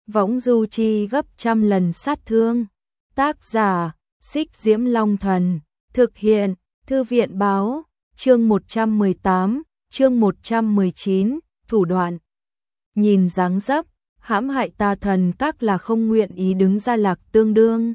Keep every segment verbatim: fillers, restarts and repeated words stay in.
võng du chi gấp trăm lần sát thương. Tác giả, Xích Diễm Long Thần, thực hiện, Thư viện Báo, chương một trăm mười tám, chương một trăm mười chín, thủ đoạn. Nhìn dáng dấp, hãm hại ta thần các là không nguyện ý đứng ra lạc tương đương.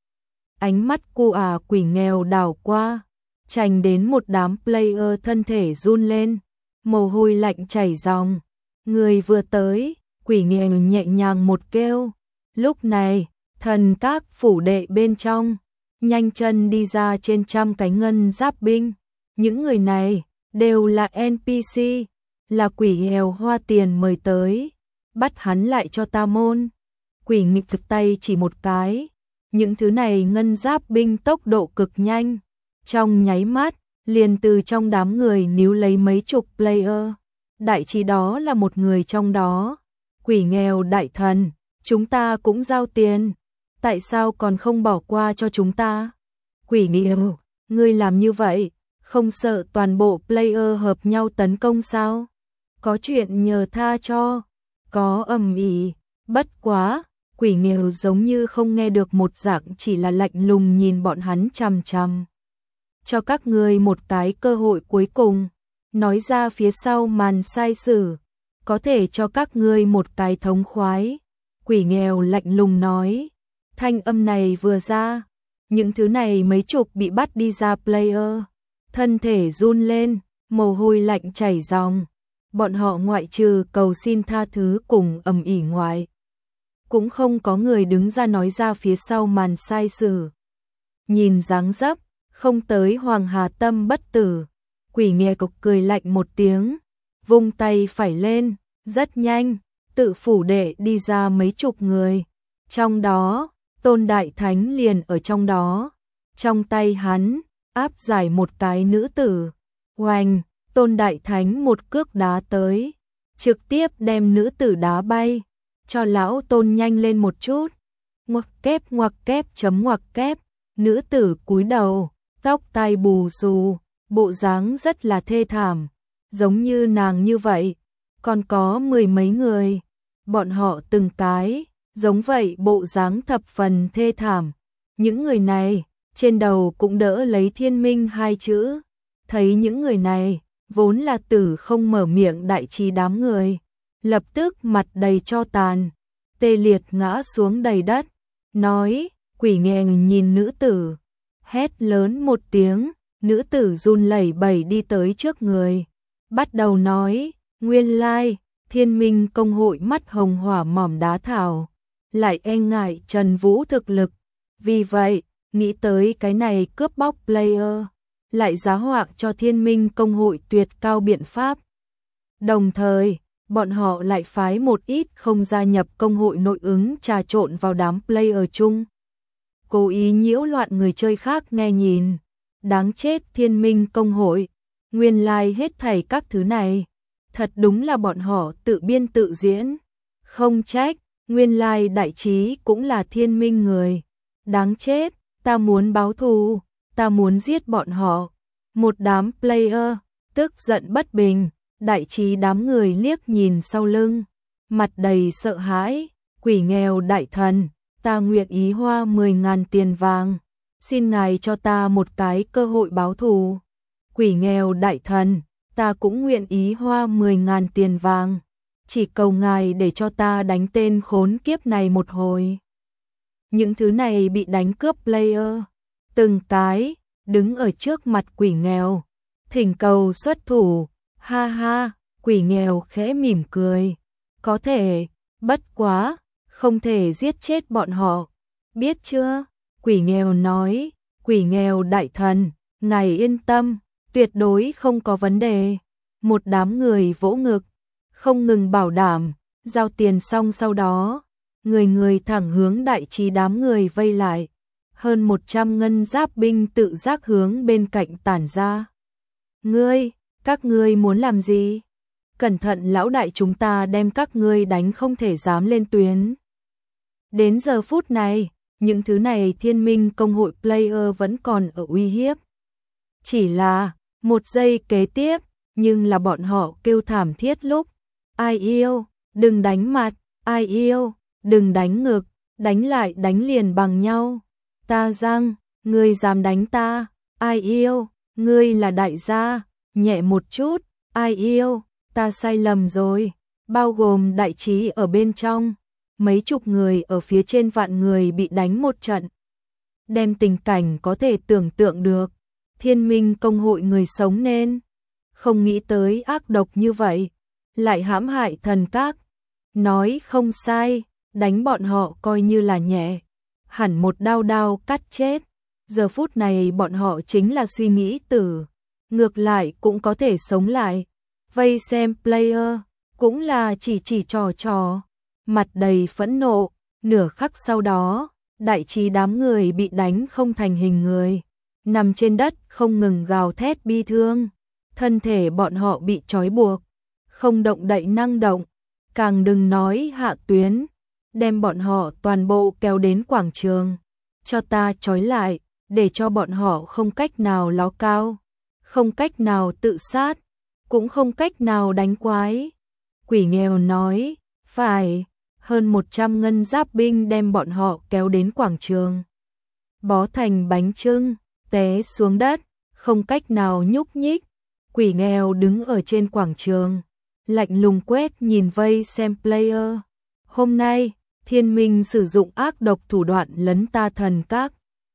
Ánh mắt cô ả quỷ nghèo đảo qua, chành đến một đám player thân thể run lên, mồ hôi lạnh chảy ròng. Người vừa tới, quỷ nghèo nhẹ nhàng một kêu. Lúc này, thần các phủ đệ bên trong, nhanh chân đi ra trên trăm cái ngân giáp binh. Những người này đều là en pê xê, là quỷ nghèo hoa tiền mời tới, bắt hắn lại cho ta môn. Quỷ nghịch thực tay chỉ một cái, những thứ này ngân giáp binh tốc độ cực nhanh, trong nháy mắt, liền từ trong đám người níu lấy mấy chục player. Đại trí đó là một người trong đó. Quỷ nghèo đại thần, chúng ta cũng giao tiền, tại sao còn không bỏ qua cho chúng ta? Quỷ nghèo, ngươi làm như vậy, không sợ toàn bộ player hợp nhau tấn công sao? Có chuyện nhờ tha cho, có ầm ĩ, bất quá, quỷ nghèo giống như không nghe được một dạng, chỉ là lạnh lùng nhìn bọn hắn chằm chằm. Cho các ngươi một cái cơ hội cuối cùng, nói ra phía sau màn sai sử, có thể cho các ngươi một cái thống khoái. Quỷ nghèo lạnh lùng nói, thanh âm này vừa ra, những thứ này mấy chục bị bắt đi ra player, thân thể run lên, mồ hôi lạnh chảy ròng. Bọn họ ngoại trừ cầu xin tha thứ cùng ầm ĩ ngoại, cũng không có người đứng ra nói ra phía sau màn sai sử. Nhìn dáng dấp, không tới Hoàng Hà Tâm bất tử. Quỷ nghèo cục cười lạnh một tiếng, vung tay phải lên, rất nhanh, tự phủ đệ đi ra mấy chục người. Trong đó, Tôn Đại Thánh liền ở trong đó. Trong tay hắn, áp giải một cái nữ tử. Oanh, Tôn Đại Thánh một cước đá tới, trực tiếp đem nữ tử đá bay. Cho lão Tôn nhanh lên một chút. Ngoặc kép ngoặc kép chấm ngoặc kép, nữ tử cúi đầu, tóc tai bù xù, bộ dáng rất là thê thảm, giống như nàng như vậy, còn có mười mấy người, bọn họ từng cái, giống vậy bộ dáng thập phần thê thảm. Những người này, trên đầu cũng đỡ lấy thiên minh hai chữ. Thấy những người này, vốn là tử không mở miệng đại trí đám người, lập tức mặt đầy cho tàn, tê liệt ngã xuống đầy đất, nói, quỷ nghèo nhìn nữ tử, hét lớn một tiếng. Nữ tử run lẩy bẩy đi tới trước người, bắt đầu nói, nguyên lai, Thiên Minh công hội mắt hồng hỏa mỏm đá thảo, lại e ngại Trần Vũ thực lực, vì vậy, nghĩ tới cái này cướp bóc player, lại giá họa cho Thiên Minh công hội tuyệt cao biện pháp. Đồng thời, bọn họ lại phái một ít không gia nhập công hội nội ứng trà trộn vào đám player chung, cố ý nhiễu loạn người chơi khác nghe nhìn. Đáng chết Thiên Minh công hội, nguyên lai hết thảy các thứ này, thật đúng là bọn họ tự biên tự diễn. Không trách, nguyên lai đại trí cũng là Thiên Minh người. Đáng chết, ta muốn báo thù, ta muốn giết bọn họ. Một đám player, tức giận bất bình, đại trí đám người liếc nhìn sau lưng, mặt đầy sợ hãi. Quỷ nghèo đại thần, ta nguyện ý hoa mười ngàn tiền vàng, xin ngài cho ta một cái cơ hội báo thù. Quỷ nghèo đại thần, ta cũng nguyện ý hoa mười ngàn tiền vàng, chỉ cầu ngài để cho ta đánh tên khốn kiếp này một hồi. Những thứ này bị đánh cướp player, từng cái, đứng ở trước mặt quỷ nghèo, thỉnh cầu xuất thủ, ha ha, quỷ nghèo khẽ mỉm cười. Có thể, bất quá, không thể giết chết bọn họ, biết chưa? Quỷ nghèo nói, quỷ nghèo đại thần, ngài yên tâm, tuyệt đối không có vấn đề. Một đám người vỗ ngực, không ngừng bảo đảm, giao tiền xong sau đó, người người thẳng hướng đại trí đám người vây lại. Hơn một trăm ngân giáp binh tự giác hướng bên cạnh tản ra. Ngươi, các ngươi muốn làm gì? Cẩn thận lão đại chúng ta đem các ngươi đánh không thể dám lên tuyến. Đến giờ phút này, những thứ này Thiên Minh công hội player vẫn còn ở uy hiếp. Chỉ là, một giây kế tiếp, nhưng là bọn họ kêu thảm thiết lúc. Ai yêu, đừng đánh mặt, ai yêu, đừng đánh ngực, đánh lại đánh liền bằng nhau. Ta Giang, ngươi dám đánh ta, ai yêu, ngươi là đại gia, nhẹ một chút, ai yêu, ta sai lầm rồi, bao gồm đại trí ở bên trong, mấy chục người ở phía trên vạn người bị đánh một trận. Đem tình cảnh có thể tưởng tượng được, Thiên Minh công hội người sống nên không nghĩ tới ác độc như vậy, lại hãm hại thần các. Nói không sai, đánh bọn họ coi như là nhẹ, hẳn một đao đao cắt chết. Giờ phút này bọn họ chính là suy nghĩ tử, ngược lại cũng có thể sống lại. Vây xem player, cũng là chỉ chỉ trò trò, mặt đầy phẫn nộ. Nửa khắc sau đó, đại trí đám người bị đánh không thành hình người, nằm trên đất không ngừng gào thét bi thương. Thân thể bọn họ bị trói buộc, không động đậy năng động, càng đừng nói hạ tuyến. Đem bọn họ toàn bộ kéo đến quảng trường, cho ta trói lại, để cho bọn họ không cách nào ló cao, không cách nào tự sát, cũng không cách nào đánh quái. Quỷ nghèo nói, phải, hơn một trăm ngân giáp binh đem bọn họ kéo đến quảng trường. Bó thành bánh chưng, té xuống đất, không cách nào nhúc nhích. Quỷ nghèo đứng ở trên quảng trường, lạnh lùng quét nhìn vây xem player. Hôm nay, Thiên Minh sử dụng ác độc thủ đoạn lấn ta thần các.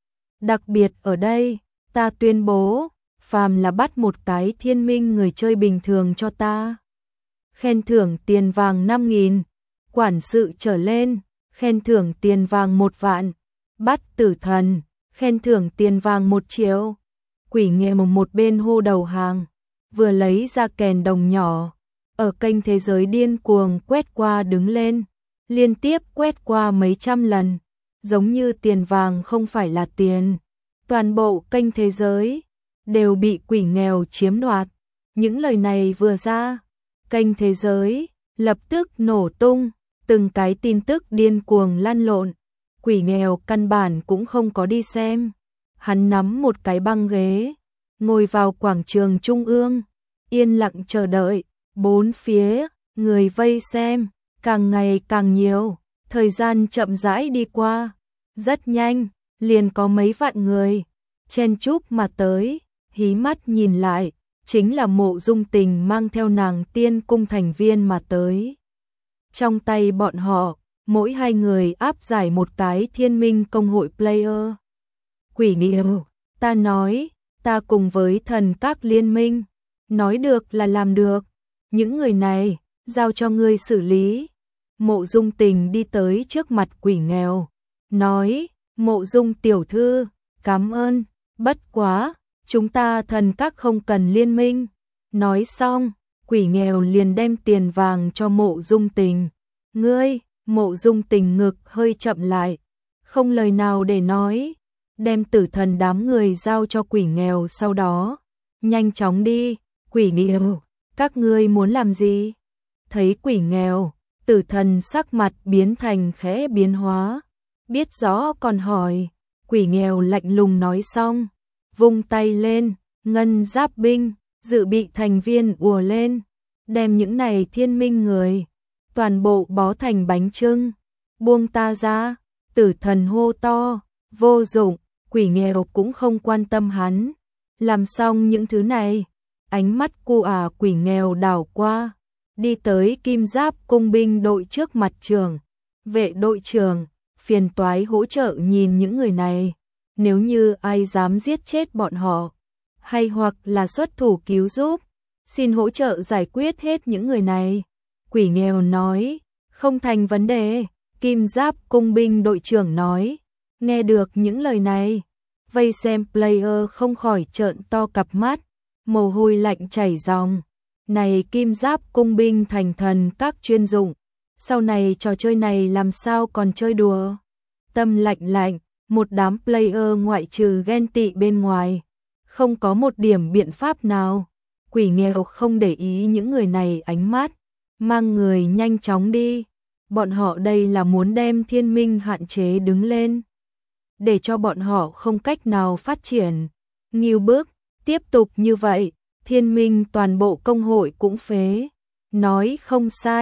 Đặc biệt ở đây, ta tuyên bố, phàm là bắt một cái Thiên Minh người chơi bình thường cho ta, khen thưởng tiền vàng năm nghìn, quản sự trở lên, khen thưởng tiền vàng một vạn, bắt tử thần, khen thưởng tiền vàng một triệu. Quỷ nghèo một bên hô đầu hàng, vừa lấy ra kèn đồng nhỏ, ở kênh thế giới điên cuồng quét qua đứng lên, liên tiếp quét qua mấy trăm lần, giống như tiền vàng không phải là tiền. Toàn bộ kênh thế giới đều bị quỷ nghèo chiếm đoạt. Những lời này vừa ra, kênh thế giới lập tức nổ tung, từng cái tin tức điên cuồng lăn lộn. Quỷ nghèo căn bản cũng không có đi xem. Hắn nắm một cái băng ghế, ngồi vào quảng trường trung ương, yên lặng chờ đợi. Bốn phía, người vây xem, càng ngày càng nhiều. Thời gian chậm rãi đi qua, rất nhanh, liền có mấy vạn người chen chúc mà tới. Hí mắt nhìn lại, chính là Mộ Dung Tình mang theo nàng tiên cung thành viên mà tới. Trong tay bọn họ, mỗi hai người áp giải một cái Thiên Minh công hội player. Quỷ nghèo, ta nói, ta cùng với thần các liên minh, nói được là làm được, những người này, giao cho ngươi xử lý. Mộ Dung Tình đi tới trước mặt quỷ nghèo, nói, Mộ Dung tiểu thư, cảm ơn, bất quá, chúng ta thần các không cần liên minh. Nói xong, quỷ nghèo liền đem tiền vàng cho Mộ Dung Tình. Ngươi, Mộ Dung Tình ngực hơi chậm lại, không lời nào để nói, đem tử thần đám người giao cho quỷ nghèo. Sau đó, nhanh chóng đi. Quỷ nghèo, các ngươi muốn làm gì? Thấy quỷ nghèo, tử thần sắc mặt biến thành khẽ biến hóa, biết rõ còn hỏi. Quỷ nghèo lạnh lùng nói xong, vung tay lên, ngân giáp binh, dự bị thành viên ùa lên, đem những này Thiên Minh người toàn bộ bó thành bánh chưng. Buông ta ra. Tử thần hô to, vô dụng. Quỷ nghèo cũng không quan tâm hắn. Làm xong những thứ này, ánh mắt cu à quỷ nghèo đảo qua, đi tới kim giáp cung binh đội trước mặt trưởng. Vệ đội trưởng, phiền toái hỗ trợ nhìn những người này, nếu như ai dám giết chết bọn họ, hay hoặc là xuất thủ cứu giúp, xin hỗ trợ giải quyết hết những người này. Quỷ nghèo nói, không thành vấn đề. Kim giáp cung binh đội trưởng nói. Nghe được những lời này, vây xem player không khỏi trợn to cặp mắt, mồ hôi lạnh chảy ròng. Này kim giáp cung binh thành thần các chuyên dụng, sau này trò chơi này làm sao còn chơi đùa. Tâm lạnh lạnh, một đám player ngoại trừ ghen tị bên ngoài, không có một điểm biện pháp nào. Quỷ nghèo không để ý những người này ánh mắt, mang người nhanh chóng đi. Bọn họ đây là muốn đem Thiên Minh hạn chế đứng lên, để cho bọn họ không cách nào phát triển. Nghiêu bước, tiếp tục như vậy, Thiên Minh toàn bộ công hội cũng phế. Nói không sai,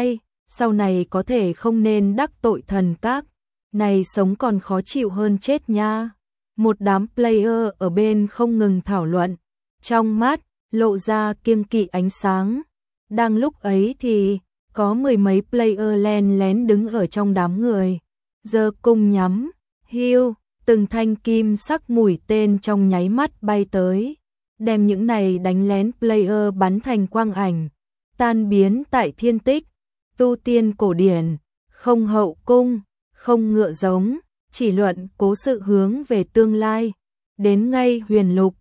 sau này có thể không nên đắc tội thần các, này sống còn khó chịu hơn chết nha. Một đám player ở bên không ngừng thảo luận, trong mắt lộ ra kiêng kỵ ánh sáng. Đang lúc ấy thì có mười mấy player len lén đứng ở trong đám người, giơ cung nhắm, hiu, từng thanh kim sắc mũi tên trong nháy mắt bay tới, đem những này đánh lén player bắn thành quang ảnh, tan biến tại thiên tích. Tu tiên cổ điển, không hậu cung, không ngựa giống, chỉ luận cố sự hướng về tương lai. Đến ngay huyền lục,